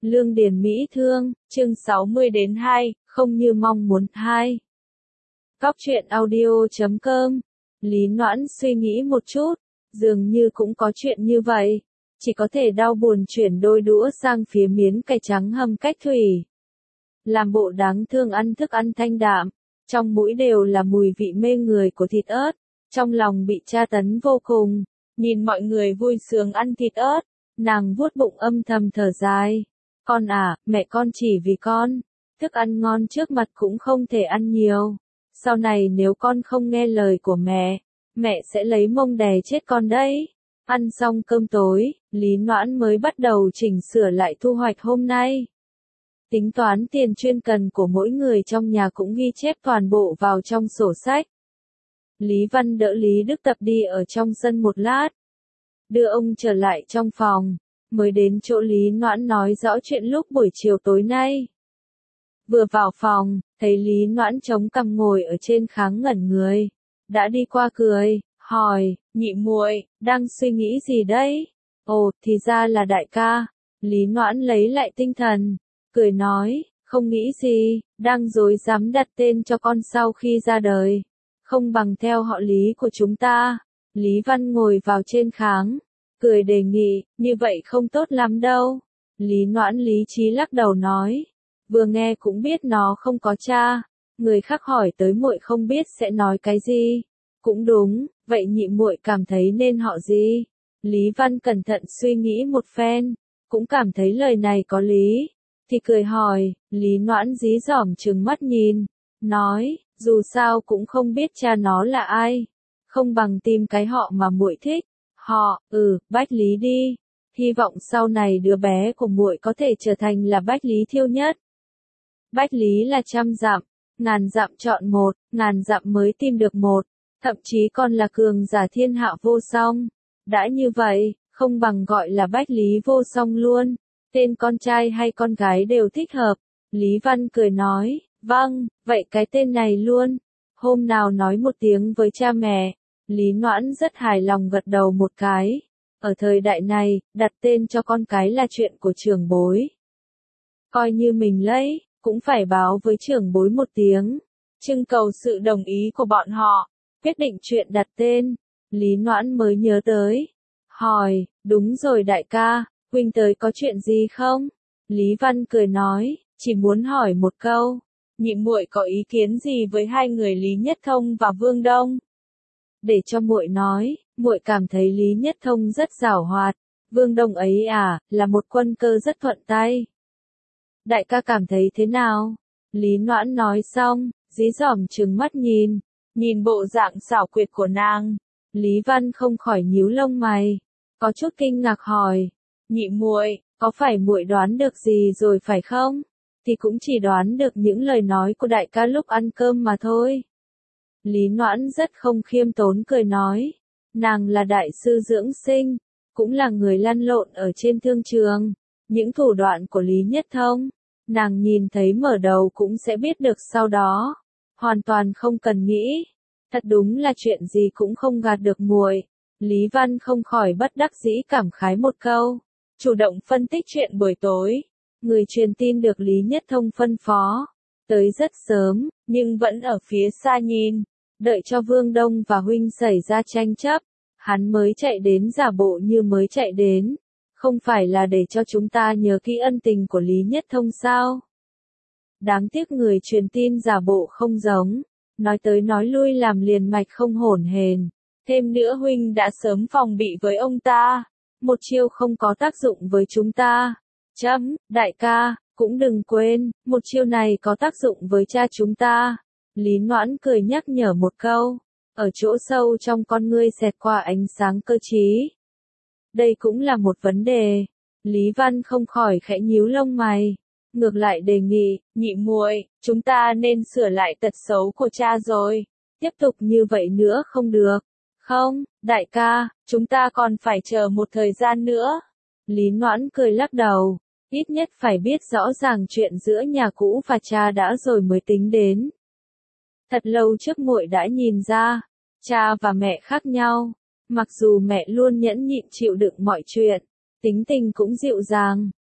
Lương Điền Mỹ Thương, chương 60 đến 2, không như mong muốn 2. Cóc truyện audio.com. Lý Noãn suy nghĩ một chút, dường như cũng có chuyện như vậy, chỉ có thể đau buồn chuyển đôi đũa sang phía miến cải trắng hầm cách thủy. Làm bộ đáng thương ăn thức ăn thanh đạm, trong mũi đều là mùi vị mê người của thịt ớt, trong lòng bị tra tấn vô cùng, nhìn mọi người vui sướng ăn thịt ớt, nàng vuốt bụng âm thầm thở dài. Con à, mẹ con chỉ vì con, thức ăn ngon trước mặt cũng không thể ăn nhiều. Sau này nếu con không nghe lời của mẹ sẽ lấy mông đè chết con đấy. Ăn xong cơm tối, Lý Noãn mới bắt đầu chỉnh sửa lại thu hoạch hôm nay. Tính toán tiền chuyên cần của mỗi người trong nhà cũng ghi chép toàn bộ vào trong sổ sách. Lý Văn đỡ Lý Đức Tập đi ở trong sân một lát, đưa ông trở lại trong phòng, mới đến chỗ Lý Noãn nói rõ chuyện lúc buổi chiều tối nay. Vừa vào phòng, thấy Lý Noãn chống cằm ngồi ở trên kháng ngẩn người, đã đi qua cười, hỏi, nhị muội, đang suy nghĩ gì đấy? Ồ, thì ra là đại ca. Lý Noãn lấy lại tinh thần, cười nói, không nghĩ gì, đang rối rắm đặt tên cho con sau khi ra đời, không bằng theo họ Lý của chúng ta. Lý Văn ngồi vào trên kháng, cười đề nghị, như vậy không tốt lắm đâu. Lý Noãn lý trí lắc đầu nói, vừa nghe cũng biết nó không có cha, người khác hỏi tới muội không biết sẽ nói cái gì. Cũng đúng, vậy nhị muội cảm thấy nên họ gì? Lý Văn cẩn thận suy nghĩ một phen, cũng cảm thấy lời này có lý, thì cười hỏi. Lý Noãn dí dỏm trừng mắt nhìn, nói, dù sao cũng không biết cha nó là ai, không bằng tìm cái họ mà muội thích. Họ, Bách Lý đi. Hy vọng sau này đứa bé của muội có thể trở thành là Bách Lý Thiêu Nhất. Bách Lý là 100 dặm, ngàn dặm chọn một, ngàn dặm mới tìm được một, thậm chí còn là cường giả thiên hạ vô song. Đã như vậy, không bằng gọi là Bách Lý vô song luôn, tên con trai hay con gái đều thích hợp. Lý Văn cười nói, vâng, vậy cái tên này luôn, hôm nào nói một tiếng với cha mẹ. Lý Noãn rất hài lòng gật đầu một cái. Ở thời đại này, đặt tên cho con cái là chuyện của trưởng bối. Coi như mình lấy, cũng phải báo với trưởng bối một tiếng, trưng cầu sự đồng ý của bọn họ, quyết định chuyện đặt tên. Lý Noãn mới nhớ tới, hỏi, đúng rồi đại ca, huynh tới có chuyện gì không? Lý Văn cười nói, chỉ muốn hỏi một câu, nhị muội có ý kiến gì với hai người Lý Nhất Thông và Vương Đông? Để cho muội nói, muội cảm thấy Lý Nhất Thông rất giảo hoạt, Vương Đông ấy là một quân cơ rất thuận tay. Đại ca cảm thấy thế nào? Lý Noãn nói xong, dí dỏm trừng mắt nhìn bộ dạng xảo quyệt của nàng. Lý Văn không khỏi nhíu lông mày, có chút kinh ngạc hỏi, nhị muội, có phải muội đoán được gì rồi phải không? Thì cũng chỉ đoán được những lời nói của đại ca lúc ăn cơm mà thôi. Lý Noãn rất không khiêm tốn cười nói, nàng là đại sư dưỡng sinh, cũng là người lăn lộn ở trên thương trường, những thủ đoạn của Lý Nhất Thông, nàng nhìn thấy mở đầu cũng sẽ biết được sau đó, hoàn toàn không cần nghĩ. Thật đúng là chuyện gì cũng không gạt được muội. Lý Văn không khỏi bất đắc dĩ cảm khái một câu, chủ động phân tích chuyện buổi tối. Người truyền tin được Lý Nhất Thông phân phó, tới rất sớm, nhưng vẫn ở phía xa nhìn, đợi cho Vương Đông và huynh xảy ra tranh chấp, hắn mới chạy đến giả bộ như mới chạy đến, không phải là để cho chúng ta nhớ kỹ ân tình của Lý Nhất Thông sao? Đáng tiếc người truyền tin giả bộ không giống, nói tới nói lui làm liền mạch không hổn hển. Thêm nữa huynh đã sớm phòng bị với ông ta, một chiêu không có tác dụng với chúng ta. Đại ca, cũng đừng quên, một chiêu này có tác dụng với cha chúng ta. Lý Noãn cười nhắc nhở một câu, ở chỗ sâu trong con ngươi xẹt qua ánh sáng cơ trí. Đây cũng là một vấn đề. Lý Văn không khỏi khẽ nhíu lông mày, ngược lại đề nghị, nhị muội, chúng ta nên sửa lại tật xấu của cha rồi, tiếp tục như vậy nữa không được. Không, đại ca, chúng ta còn phải chờ một thời gian nữa. Lý Noãn cười lắc đầu, ít nhất phải biết rõ ràng chuyện giữa nhà cũ và cha đã rồi mới tính đến. Thật lâu trước muội đã nhìn ra, cha và mẹ khác nhau, mặc dù mẹ luôn nhẫn nhịn chịu đựng mọi chuyện, tính tình cũng dịu dàng,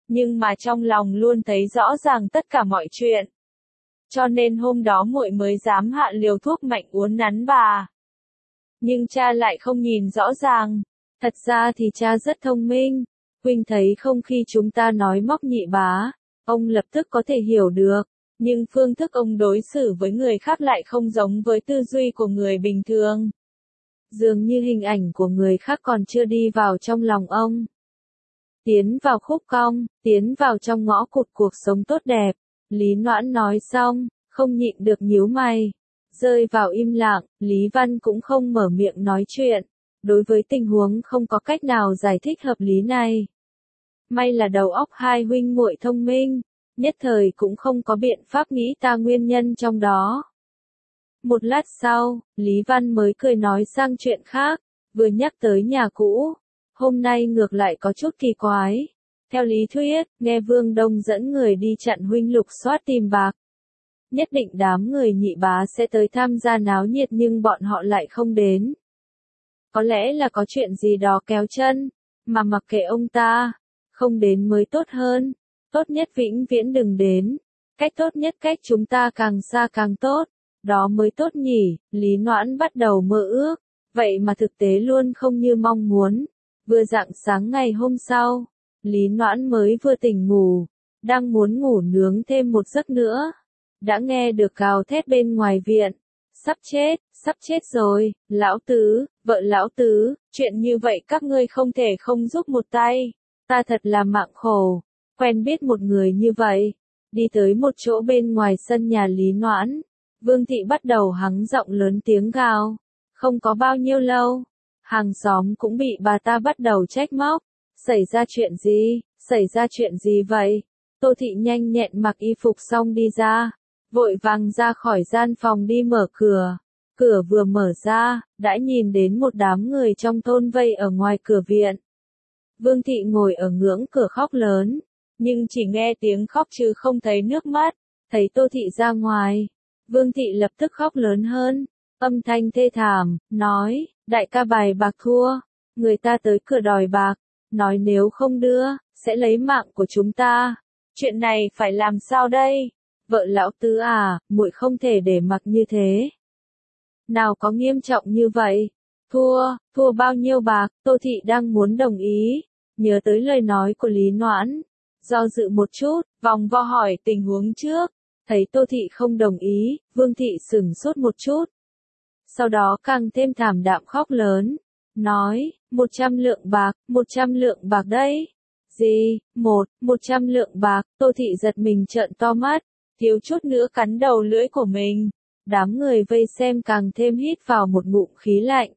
nhưng mà trong lòng luôn thấy rõ ràng tất cả mọi chuyện. Cho nên hôm đó muội mới dám hạ liều thuốc mạnh uốn nắn bà. Nhưng cha lại không nhìn rõ ràng. Thật ra thì cha rất thông minh. Huynh thấy không, khi chúng ta nói móc nhị bá, ông lập tức có thể hiểu được. Nhưng phương thức ông đối xử với người khác lại không giống với tư duy của người bình thường. Dường như hình ảnh của người khác còn chưa đi vào trong lòng ông. Tiến vào khúc cong, tiến vào trong ngõ cụt cuộc sống tốt đẹp. Lý Noãn nói xong, không nhịn được nhíu mày. Rơi vào im lặng, Lý Văn cũng không mở miệng nói chuyện. Đối với tình huống không có cách nào giải thích hợp lý này. May là đầu óc hai huynh muội thông minh, nhất thời cũng không có biện pháp nghĩ ta nguyên nhân trong đó. Một lát sau, Lý Văn mới cười nói sang chuyện khác, vừa nhắc tới nhà cũ. Hôm nay ngược lại có chút kỳ quái. Theo lý thuyết, nghe Vương Đông dẫn người đi chặn huynh lục soát tìm bạc. Nhất định đám người nhị bá sẽ tới tham gia náo nhiệt nhưng bọn họ lại không đến. Có lẽ là có chuyện gì đó kéo chân, mà mặc kệ ông ta, không đến mới tốt hơn. Tốt nhất vĩnh viễn đừng đến. Cách tốt nhất cách chúng ta càng xa càng tốt. Đó mới tốt nhỉ. Lý Noãn bắt đầu mơ ước. Vậy mà thực tế luôn không như mong muốn. Vừa rạng sáng ngày hôm sau, Lý Noãn mới vừa tỉnh ngủ, đang muốn ngủ nướng thêm một giấc nữa. Đã nghe được gào thét bên ngoài viện. Sắp chết rồi, lão tứ, vợ lão tứ, chuyện như vậy các ngươi không thể không giúp một tay. Ta thật là mạng khổ, quen biết một người như vậy. Đi tới một chỗ bên ngoài sân nhà Lý Noãn, Vương Thị bắt đầu hắng giọng lớn tiếng gào. Không có bao nhiêu lâu, hàng xóm cũng bị bà ta bắt đầu trách móc. Xảy ra chuyện gì vậy? Tô Thị nhanh nhẹn mặc y phục xong đi ra, vội vàng ra khỏi gian phòng đi mở cửa. Cửa vừa mở ra, đã nhìn đến một đám người trong thôn vây ở ngoài cửa viện. Vương Thị ngồi ở ngưỡng cửa khóc lớn, nhưng chỉ nghe tiếng khóc chứ không thấy nước mắt. Thấy Tô Thị ra ngoài, Vương Thị lập tức khóc lớn hơn, âm thanh thê thảm, nói, đại ca bài bạc thua, người ta tới cửa đòi bạc, nói nếu không đưa, sẽ lấy mạng của chúng ta. Chuyện này phải làm sao đây? Vợ lão tứ à, muội không thể để mặc như thế. Nào có nghiêm trọng như vậy? Thua bao nhiêu bạc? Tô Thị đang muốn đồng ý, nhớ tới lời nói của Lý Noãn, do dự một chút, vòng vo hỏi tình huống trước. Thấy Tô Thị không đồng ý, Vương Thị sửng sốt một chút. Sau đó càng thêm thảm đạm khóc lớn, nói, 100 lượng bạc đây. Gì? 100 lượng bạc? Tô Thị giật mình trợn to mắt, thiếu chút nữa cắn đầu lưỡi của mình. Đám người vây xem càng thêm hít vào một ngụm khí lạnh.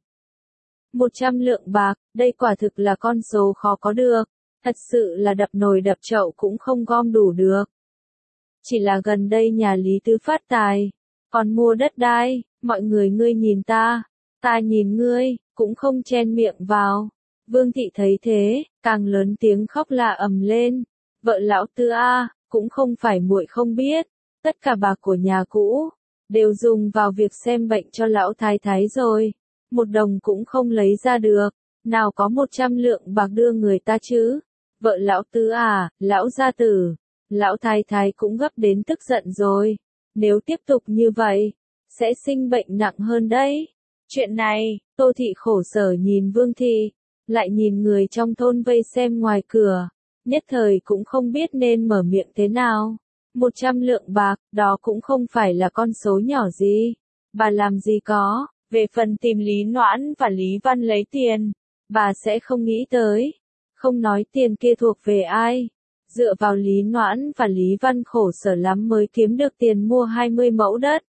100 lượng bạc, đây quả thực là con số khó có được. Thật sự là đập nồi đập chậu cũng không gom đủ được. Chỉ là gần đây nhà Lý Tứ phát tài, còn mua đất đai, mọi người ngươi nhìn ta nhìn ngươi, cũng không chen miệng vào. Vương Thị thấy thế, càng lớn tiếng khóc la ầm lên. Vợ lão Tứ a, cũng không phải muội không biết, tất cả bạc của nhà cũ đều dùng vào việc xem bệnh cho lão thái thái rồi, một đồng cũng không lấy ra được, nào có 100 lượng bạc đưa người ta chứ. Vợ lão Tứ à, lão gia tử, lão thái thái cũng gấp đến tức giận rồi, nếu tiếp tục như vậy, sẽ sinh bệnh nặng hơn đấy. Chuyện này, Tô Thị khổ sở nhìn Vương Thị, lại nhìn người trong thôn vây xem ngoài cửa, nhất thời cũng không biết nên mở miệng thế nào. 100 lượng bạc, đó cũng không phải là con số nhỏ gì. Bà làm gì có, về phần tìm Lý Noãn và Lý Văn lấy tiền, bà sẽ không nghĩ tới. Không nói tiền kia thuộc về ai. Dựa vào Lý Noãn và Lý Văn khổ sở lắm mới kiếm được tiền mua 20 mẫu đất.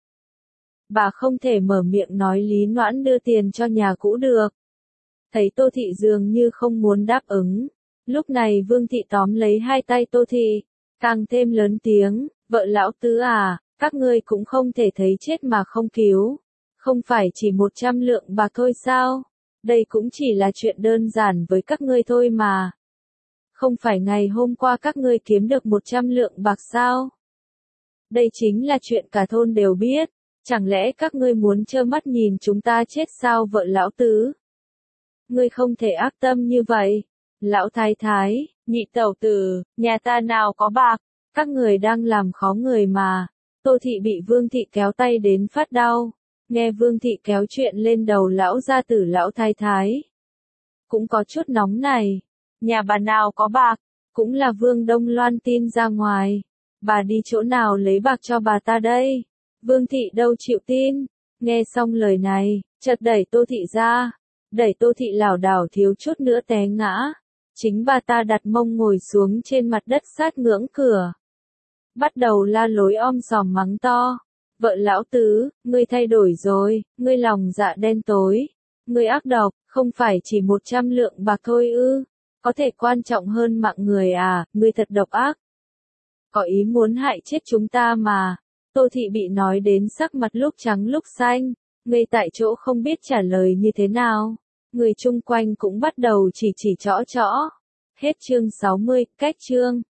Bà không thể mở miệng nói Lý Noãn đưa tiền cho nhà cũ được. Thấy Tô Thị dường như không muốn đáp ứng. Lúc này Vương Thị tóm lấy hai tay Tô Thị, càng thêm lớn tiếng, vợ lão Tứ à, các ngươi cũng không thể thấy chết mà không cứu. Không phải chỉ 100 lượng bạc thôi sao? Đây cũng chỉ là chuyện đơn giản với các ngươi thôi mà. Không phải ngày hôm qua các ngươi kiếm được 100 lượng bạc sao? Đây chính là chuyện cả thôn đều biết. Chẳng lẽ các ngươi muốn trơ mắt nhìn chúng ta chết sao vợ lão Tứ? Ngươi không thể ác tâm như vậy. Lão thái thái, Nhị tẩu tử, nhà ta nào có bạc, các người đang làm khó người mà. Tô Thị bị Vương Thị kéo tay đến phát đau. Nghe Vương Thị kéo chuyện lên đầu lão gia tử lão thái thái. Cũng có chút nóng này. Nhà bà nào có bạc, cũng là Vương Đông loan tin ra ngoài. Bà đi chỗ nào lấy bạc cho bà ta đây? Vương Thị đâu chịu tin. Nghe xong lời này, chợt đẩy Tô Thị ra. Đẩy Tô Thị lảo đảo thiếu chút nữa té ngã. Chính bà ta đặt mông ngồi xuống trên mặt đất sát ngưỡng cửa. Bắt đầu la lối om sòm mắng to. Vợ lão tứ, ngươi thay đổi rồi, ngươi lòng dạ đen tối. Ngươi ác độc, không phải chỉ 100 lượng bạc thôi ư. Có thể quan trọng hơn mạng người à, ngươi thật độc ác. Có ý muốn hại chết chúng ta mà. Tô Thị bị nói đến sắc mặt lúc trắng lúc xanh. Ngây tại chỗ không biết trả lời như thế nào. Người chung quanh cũng bắt đầu chỉ trõ trõ. Hết chương 60, cách chương.